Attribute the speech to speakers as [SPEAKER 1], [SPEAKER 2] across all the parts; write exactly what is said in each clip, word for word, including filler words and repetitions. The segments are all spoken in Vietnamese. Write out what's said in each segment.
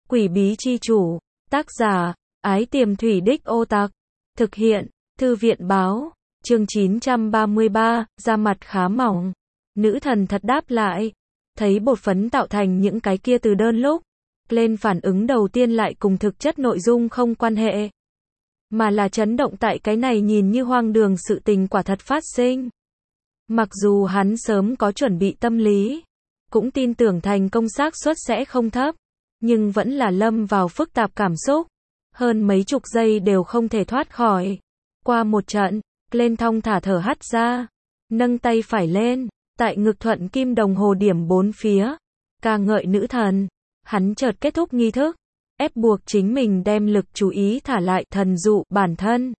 [SPEAKER 1] Quỷ bí chi chủ, tác giả, Ái Tiềm Thủy Đích Ô Tặc, thực hiện, Thư viện báo, chương chín trăm ba mươi ba, da mặt khá mỏng. Nữ thần thật đáp lại, thấy bột phấn tạo thành những cái kia từ đơn lúc, lên phản ứng đầu tiên lại cùng thực chất nội dung không quan hệ, mà là chấn động tại cái này nhìn như hoang đường sự tình quả thật phát sinh. Mặc dù hắn sớm có chuẩn bị tâm lý, cũng tin tưởng thành công xác suất sẽ không thấp, nhưng vẫn là lâm vào phức tạp cảm xúc, hơn mấy chục giây đều không thể thoát khỏi. Qua một trận, lên thong thả thở hắt ra, nâng tay phải lên, tại ngực thuận kim đồng hồ điểm bốn phía, ca ngợi nữ thần. Hắn chợt kết thúc nghi thức, ép buộc chính mình đem lực chú ý thả lại thần dụ bản thân.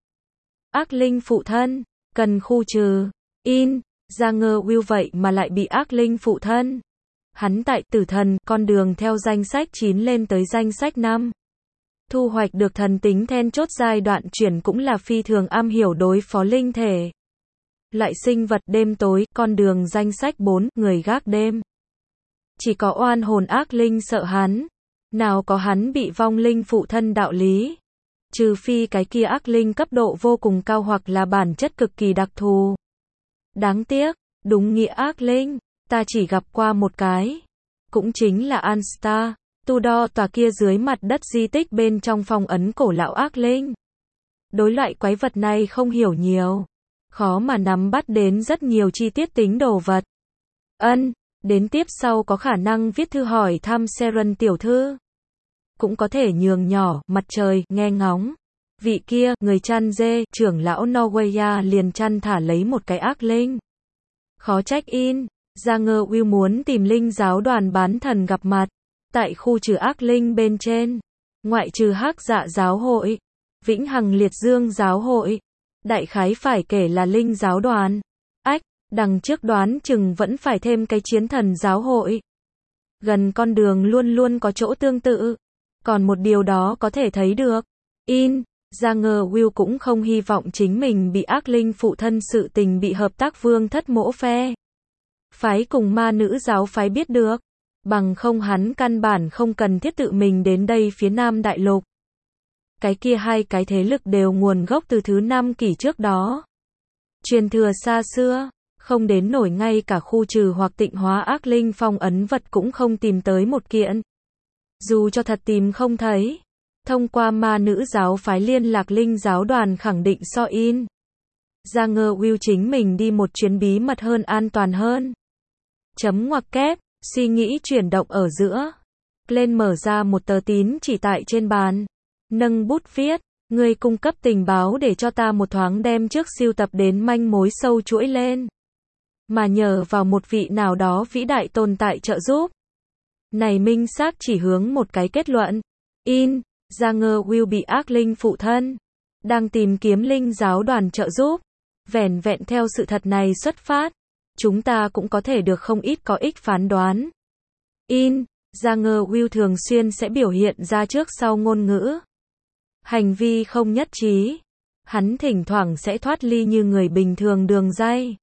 [SPEAKER 1] Ác linh phụ thân, cần khu trừ. In, ra ngơ Will vậy mà lại bị ác linh phụ thân. Hắn tại tử thần, con đường theo danh sách chín lên tới danh sách năm. Thu hoạch được thần tính then chốt giai đoạn chuyển cũng là phi thường am hiểu đối phó linh thể. Lại sinh vật đêm tối, con đường danh sách bốn, người gác đêm. Chỉ có oan hồn ác linh sợ hắn. Nào có hắn bị vong linh phụ thân đạo lý. Trừ phi cái kia ác linh cấp độ vô cùng cao hoặc là bản chất cực kỳ đặc thù. Đáng tiếc, đúng nghĩa ác linh, ta chỉ gặp qua một cái. Cũng chính là Anstar, Tudor tòa kia dưới mặt đất di tích bên trong phong ấn cổ lão ác linh. Đối loại quái vật này không hiểu nhiều. Khó mà nắm bắt đến rất nhiều chi tiết tính đồ vật. Ân, đến tiếp sau có khả năng viết thư hỏi thăm Seren tiểu thư. Cũng có thể nhường nhỏ, mặt trời, nghe ngóng. Vị kia, người chăn dê, trưởng lão Norwegia liền chăn thả lấy một cái ác linh. Khó trách in, ra ngơ Will muốn tìm linh giáo đoàn bán thần gặp mặt. Tại khu trừ ác linh bên trên, ngoại trừ hắc dạ giáo hội, vĩnh hằng liệt dương giáo hội, đại khái phải kể là linh giáo đoàn. Ách, đằng trước đoán chừng vẫn phải thêm cái chiến thần giáo hội. Gần con đường luôn luôn có chỗ tương tự. Còn một điều đó có thể thấy được. In, ra ngờ Will cũng không hy vọng chính mình bị ác linh phụ thân sự tình bị hợp tác vương thất mỗ phe phái cùng ma nữ giáo phái biết được. Bằng không hắn căn bản không cần thiết tự mình đến đây phía Nam Đại Lục. Cái kia hai cái thế lực đều nguồn gốc từ thứ năm kỷ trước đó. Truyền thừa xa xưa, không đến nổi ngay cả khu trừ hoặc tịnh hóa ác linh phong ấn vật cũng không tìm tới một kiện. Dù cho thật tìm không thấy, thông qua ma nữ giáo phái liên lạc linh giáo đoàn khẳng định so in. Ra ngơ Will chính mình đi một chuyến bí mật hơn an toàn hơn. Chấm ngoặc kép, suy nghĩ chuyển động ở giữa. Lên mở ra một tờ tín chỉ tại trên bàn. Nâng bút viết, người cung cấp tình báo để cho ta một thoáng đem trước siêu tập đến manh mối sâu chuỗi lên. Mà nhờ vào một vị nào đó vĩ đại tồn tại trợ giúp. Này minh xác chỉ hướng một cái kết luận. In, ra ngơ Will bị ác linh phụ thân. Đang tìm kiếm linh giáo đoàn trợ giúp. Vẻn vẹn theo sự thật này xuất phát. Chúng ta cũng có thể được không ít có ích phán đoán. In, ra ngơ Will thường xuyên sẽ biểu hiện ra trước sau ngôn ngữ. Hành vi không nhất trí. Hắn thỉnh thoảng sẽ thoát ly như người bình thường đường ray.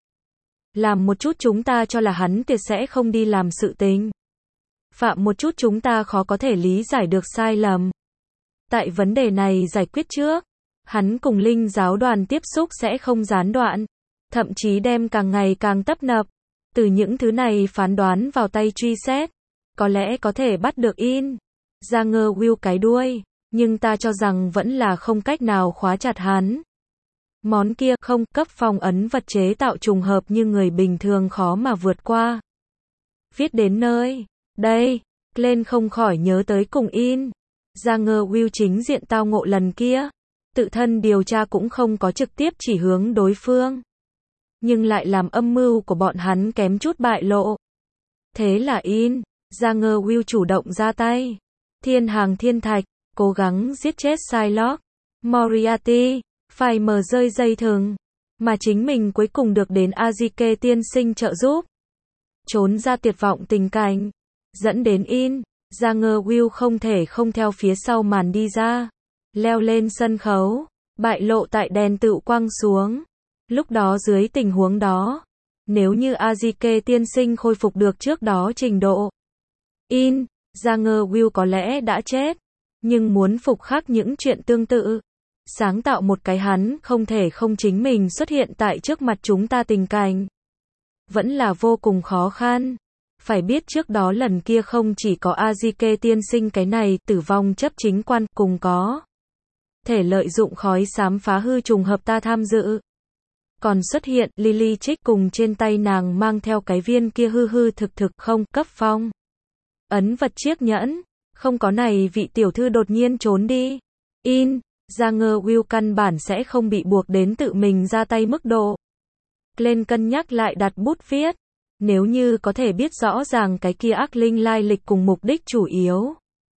[SPEAKER 1] Làm một chút chúng ta cho là hắn tuyệt sẽ không đi làm sự tình. Phạm một chút chúng ta khó có thể lý giải được sai lầm. Tại vấn đề này giải quyết trước, hắn cùng linh giáo đoàn tiếp xúc sẽ không gián đoạn, thậm chí đem càng ngày càng tấp nập. Từ những thứ này phán đoán vào tay truy xét, có lẽ có thể bắt được in. Ra ngơ Will cái đuôi, nhưng ta cho rằng vẫn là không cách nào khóa chặt hắn. Món kia không cấp phong ấn vật chế tạo trùng hợp như người bình thường khó mà vượt qua. Viết đến nơi. Đây, lên không khỏi nhớ tới cùng in. Ra ngơ Will chính diện tao ngộ lần kia. Tự thân điều tra cũng không có trực tiếp chỉ hướng đối phương. Nhưng lại làm âm mưu của bọn hắn kém chút bại lộ. Thế là in. Ra ngơ Will chủ động ra tay. Thiên hàng thiên thạch, cố gắng giết chết Psylocke, Moriarty, phải mở rơi dây thừng. Mà chính mình cuối cùng được đến Azike tiên sinh trợ giúp. Trốn ra tuyệt vọng tình cảnh. Dẫn đến in, ra ngơ Will không thể không theo phía sau màn đi ra. Leo lên sân khấu, bại lộ tại đèn tựu quăng xuống. Lúc đó dưới tình huống đó, nếu như Azike tiên sinh khôi phục được trước đó trình độ, in, Janger Will có lẽ đã chết, nhưng muốn phục khắc những chuyện tương tự, sáng tạo một cái hắn không thể không chính mình xuất hiện tại trước mặt chúng ta tình cảnh, vẫn là vô cùng khó khăn. Phải biết trước đó lần kia không chỉ có Azike tiên sinh cái này tử vong chấp chính quan cùng có thể lợi dụng khói xám phá hư trùng hợp ta tham dự, còn xuất hiện Lily Trích cùng trên tay nàng mang theo cái viên kia hư hư thực thực không cấp phong ấn vật chiếc nhẫn. Không có này vị tiểu thư đột nhiên trốn đi. In, Janger Will căn bản sẽ không bị buộc đến tự mình ra tay mức độ. Glenn cân nhắc lại đặt bút viết. Nếu như có thể biết rõ ràng cái kia ác linh lai lịch cùng mục đích chủ yếu,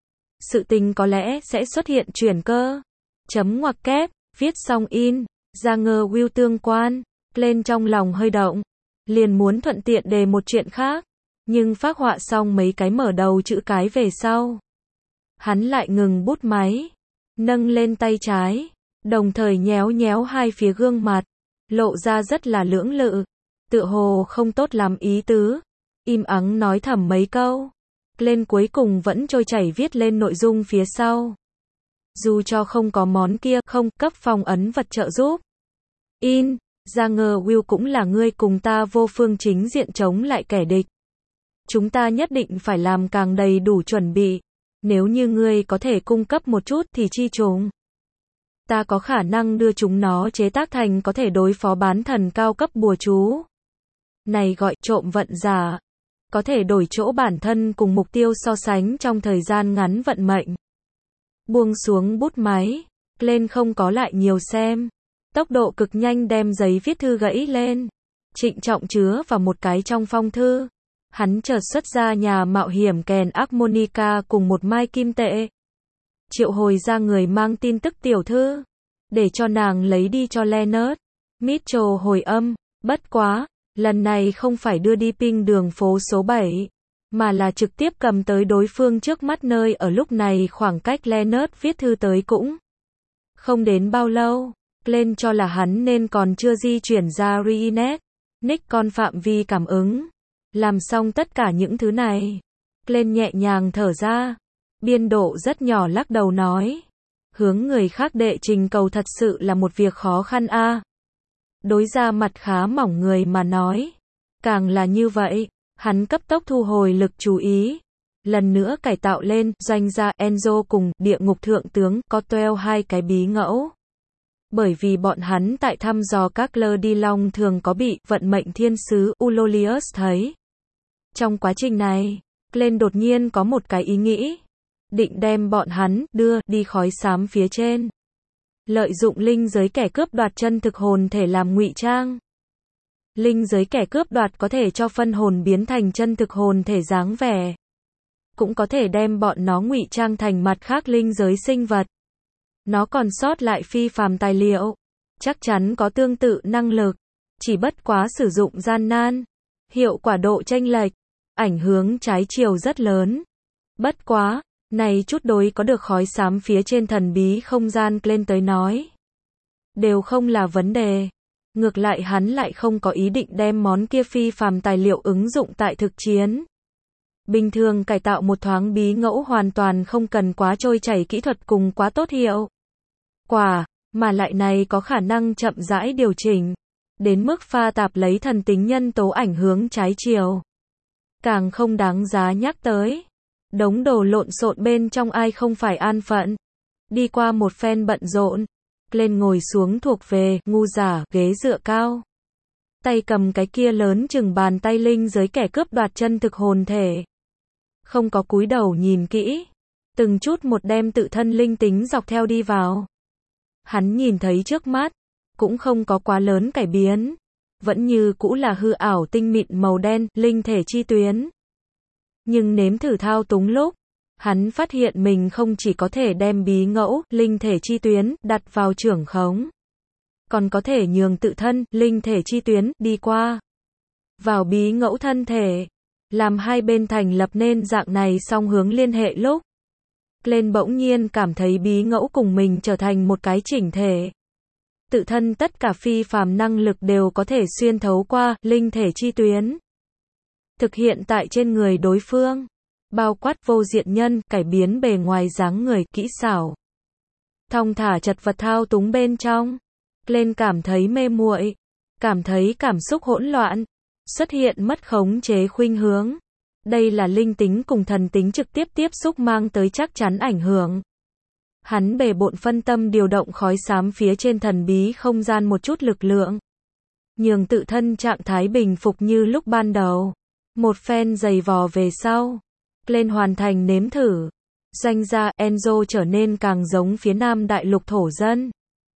[SPEAKER 1] sự tình có lẽ sẽ xuất hiện chuyển cơ. Chấm ngoặc kép, viết xong in, Janger Will tương quan. Glenn trong lòng hơi động, liền muốn thuận tiện đề một chuyện khác, nhưng phác họa xong mấy cái mở đầu chữ cái về sau, hắn lại ngừng bút máy, nâng lên tay trái, đồng thời nhéo nhéo hai phía gương mặt, lộ ra rất là lưỡng lự, tựa hồ không tốt lắm ý tứ, im ắng nói thầm mấy câu. Glenn cuối cùng vẫn trôi chảy viết lên nội dung phía sau. Dù cho không có món kia không cấp phong ấn vật trợ giúp. In, Janger Will cũng là ngươi cùng ta vô phương chính diện chống lại kẻ địch. Chúng ta nhất định phải làm càng đầy đủ chuẩn bị. Nếu như ngươi có thể cung cấp một chút thì chi chúng. Ta có khả năng đưa chúng nó chế tác thành có thể đối phó bán thần cao cấp bùa chú. Này gọi trộm vận giả. Có thể đổi chỗ bản thân cùng mục tiêu so sánh trong thời gian ngắn vận mệnh. Buông xuống bút máy, Glenn không có lại nhiều xem. Tốc độ cực nhanh đem giấy viết thư gãy lên. Trịnh trọng chứa vào một cái trong phong thư. Hắn chợt xuất ra nhà mạo hiểm kèn Armonica cùng một mai kim tệ. Triệu hồi ra người mang tin tức tiểu thư. Để cho nàng lấy đi cho Leonard. Mitchell hồi âm. Bất quá, lần này không phải đưa đi ping đường phố số bảy. Mà là trực tiếp cầm tới đối phương trước mắt nơi ở lúc này khoảng cách Leonard viết thư tới cũng không đến bao lâu. Glenn cho là hắn nên còn chưa di chuyển ra Reenet. Nick con phạm vi cảm ứng. Làm xong tất cả những thứ này. Glenn nhẹ nhàng thở ra. Biên độ rất nhỏ lắc đầu nói. Hướng người khác đệ trình cầu thật sự là một việc khó khăn a. À. Đối ra mặt khá mỏng người mà nói. Càng là như vậy. Hắn cấp tốc thu hồi lực chú ý. Lần nữa cải tạo lên, doanh gia Enzo cùng địa ngục thượng tướng Cotwell hai cái bí ngẫu. Bởi vì bọn hắn tại thăm dò các lơ đi long thường có bị vận mệnh thiên sứ Ulolius thấy. Trong quá trình này, Glenn đột nhiên có một cái ý nghĩ. Định đem bọn hắn đưa đi khói xám phía trên. Lợi dụng linh giới kẻ cướp đoạt chân thực hồn thể làm ngụy trang. Linh giới kẻ cướp đoạt có thể cho phân hồn biến thành chân thực hồn thể dáng vẻ. Cũng có thể đem bọn nó ngụy trang thành mặt khác linh giới sinh vật. Nó còn sót lại phi phàm tài liệu. Chắc chắn có tương tự năng lực. Chỉ bất quá sử dụng gian nan. Hiệu quả độ chênh lệch. Ảnh hưởng trái chiều rất lớn. Bất quá, này chút đối có được khói xám phía trên thần bí không gian lên tới nói. Đều không là vấn đề. Ngược lại hắn lại không có ý định đem món kia phi phàm tài liệu ứng dụng tại thực chiến. Bình thường cải tạo một thoáng bí ngẫu hoàn toàn không cần quá trôi chảy kỹ thuật cùng quá tốt hiệu quả, mà lại này có khả năng chậm rãi điều chỉnh, đến mức pha tạp lấy thần tính nhân tố ảnh hưởng trái chiều. Càng không đáng giá nhắc tới. Đống đồ lộn xộn bên trong ai không phải an phận. Đi qua một phen bận rộn. Glenn ngồi xuống thuộc về, ngu giả, ghế dựa cao. Tay cầm cái kia lớn chừng bàn tay linh giới kẻ cướp đoạt chân thực hồn thể. Không có cúi đầu nhìn kỹ. Từng chút một đem tự thân linh tính dọc theo đi vào. Hắn nhìn thấy trước mắt. Cũng không có quá lớn cải biến. Vẫn như cũ là hư ảo tinh mịn màu đen, linh thể chi tuyến. Nhưng nếm thử thao túng lúc. Hắn phát hiện mình không chỉ có thể đem bí ngẫu, linh thể chi tuyến, đặt vào trưởng khống. Còn có thể nhường tự thân, linh thể chi tuyến, đi qua. Vào bí ngẫu thân thể. Làm hai bên thành lập nên dạng này song hướng liên hệ lúc. Glenn bỗng nhiên cảm thấy bí ngẫu cùng mình trở thành một cái chỉnh thể. Tự thân tất cả phi phàm năng lực đều có thể xuyên thấu qua, linh thể chi tuyến. Thực hiện tại trên người đối phương. bao quát vô diện nhân, cải biến bề ngoài dáng người, kỹ xảo, thong thả chật vật thao túng bên trong. Glenn cảm thấy mê muội, cảm thấy cảm xúc hỗn loạn, xuất hiện mất khống chế khuynh hướng. Đây là linh tính cùng thần tính trực tiếp tiếp xúc mang tới chắc chắn ảnh hưởng. Hắn bề bộn phân tâm điều động khói xám phía trên thần bí không gian một chút lực lượng, nhường tự thân trạng thái bình phục như lúc ban đầu. Một phen giày vò về sau, Glenn hoàn thành nếm thử. Danh gia Enzo trở nên càng giống phía nam đại lục thổ dân.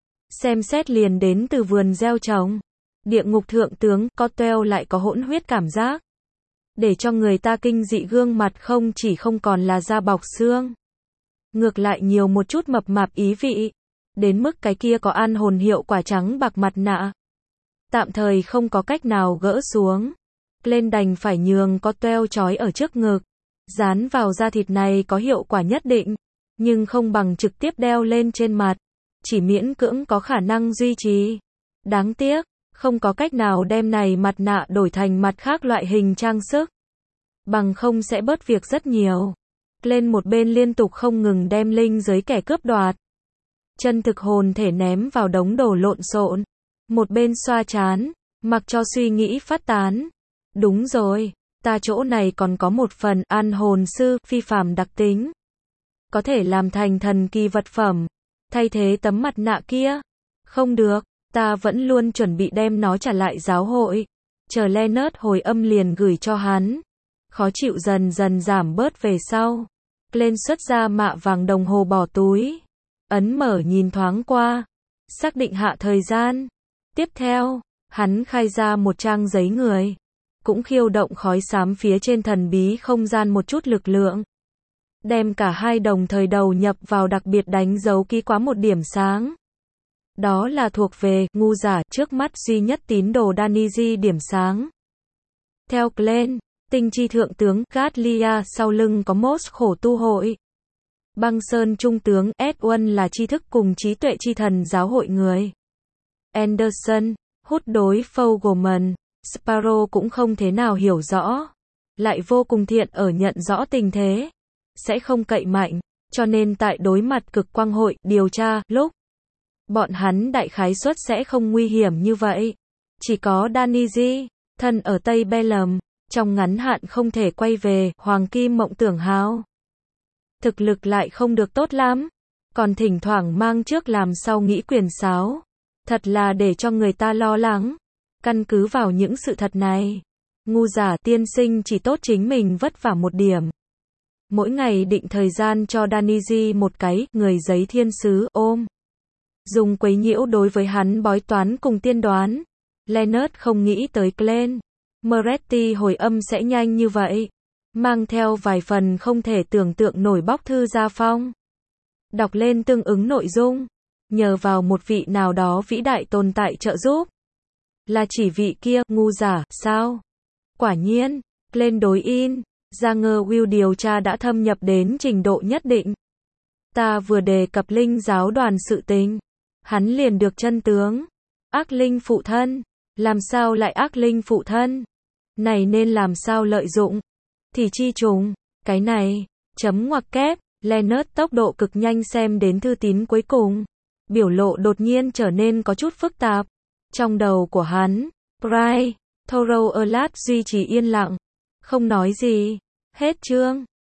[SPEAKER 1] Xem xét liền đến từ vườn gieo trồng. Địa ngục thượng tướng Cotwell lại có hỗn huyết cảm giác, để cho người ta kinh dị. Gương mặt không chỉ không còn là da bọc xương, ngược lại nhiều một chút mập mạp ý vị, đến mức cái kia có an hồn hiệu quả trắng bạc mặt nạ tạm thời không có cách nào gỡ xuống. Glenn đành phải nhường Cotwell trói ở trước ngực, dán vào da thịt này có hiệu quả nhất định, nhưng không bằng trực tiếp đeo lên trên mặt, chỉ miễn cưỡng có khả năng duy trì. Đáng tiếc, không có cách nào đem này mặt nạ đổi thành mặt khác loại hình trang sức, bằng không sẽ bớt việc rất nhiều. Glenn một bên liên tục không ngừng đem linh giới kẻ cướp đoạt, chân thực hồn thể ném vào đống đồ lộn xộn, một bên xoa chán, mặc cho suy nghĩ phát tán. Đúng rồi, ta chỗ này còn có một phần an hồn sư phi phàm đặc tính, có thể làm thành thần kỳ vật phẩm, thay thế tấm mặt nạ kia. Không được, ta vẫn luôn chuẩn bị đem nó trả lại giáo hội. Chờ Leonard hồi âm liền gửi cho hắn. Khó chịu dần dần giảm bớt về sau, Glenn xuất ra mạ vàng đồng hồ bỏ túi, ấn mở nhìn thoáng qua, xác định hạ thời gian. Tiếp theo, hắn khai ra một trang giấy người, cũng khiêu động khói xám phía trên thần bí không gian một chút lực lượng, đem cả hai đồng thời đầu nhập vào, đặc biệt đánh dấu ký quá một điểm sáng. Đó là thuộc về ngu giả trước mắt duy nhất tín đồ Daniji điểm sáng. Theo Glenn, tinh chi thượng tướng Gatlia sau lưng có Mos khổ tu hội. Băng Sơn trung tướng Edwin là tri thức cùng trí tuệ chi thần giáo hội người. Anderson, hút đối Fogelman, Sparrow cũng không thế nào hiểu rõ, lại vô cùng thiện ở nhận rõ tình thế, sẽ không cậy mạnh, cho nên tại đối mặt cực quang hội điều tra lúc, bọn hắn đại khái suất sẽ không nguy hiểm như vậy. Chỉ có Daniji, thân ở Tây Belem, trong ngắn hạn không thể quay về Hoàng Kim Mộng Tưởng Hào. Thực lực lại không được tốt lắm, còn thỉnh thoảng mang trước làm sau nghĩ quyền sáo, thật là để cho người ta lo lắng. Căn cứ vào những sự thật này, ngu giả tiên sinh chỉ tốt chính mình vất vả một điểm. Mỗi ngày định thời gian cho Daniji một cái người giấy thiên sứ ôm, dùng quấy nhiễu đối với hắn bói toán cùng tiên đoán. Leonard không nghĩ tới Glenn Moretti hồi âm sẽ nhanh như vậy, mang theo vài phần không thể tưởng tượng nổi bóc thư gia phong. Đọc lên tương ứng nội dung, nhờ vào một vị nào đó vĩ đại tồn tại trợ giúp. Là chỉ vị kia, ngu giả, sao? Quả nhiên, Glenn đối in, ra ngơ Will điều tra đã thâm nhập đến trình độ nhất định. Ta vừa đề cập linh giáo đoàn sự tình, hắn liền được chân tướng. Ác linh phụ thân, làm sao lại ác linh phụ thân? Này nên làm sao lợi dụng? Thì chi trùng, cái này, chấm ngoặc kép, Leonard tốc độ cực nhanh xem đến thư tín cuối cùng. Biểu lộ đột nhiên trở nên có chút phức tạp. Trong đầu của hắn, Bright, Thorough Alert duy trì yên lặng, không nói gì. Hết chương.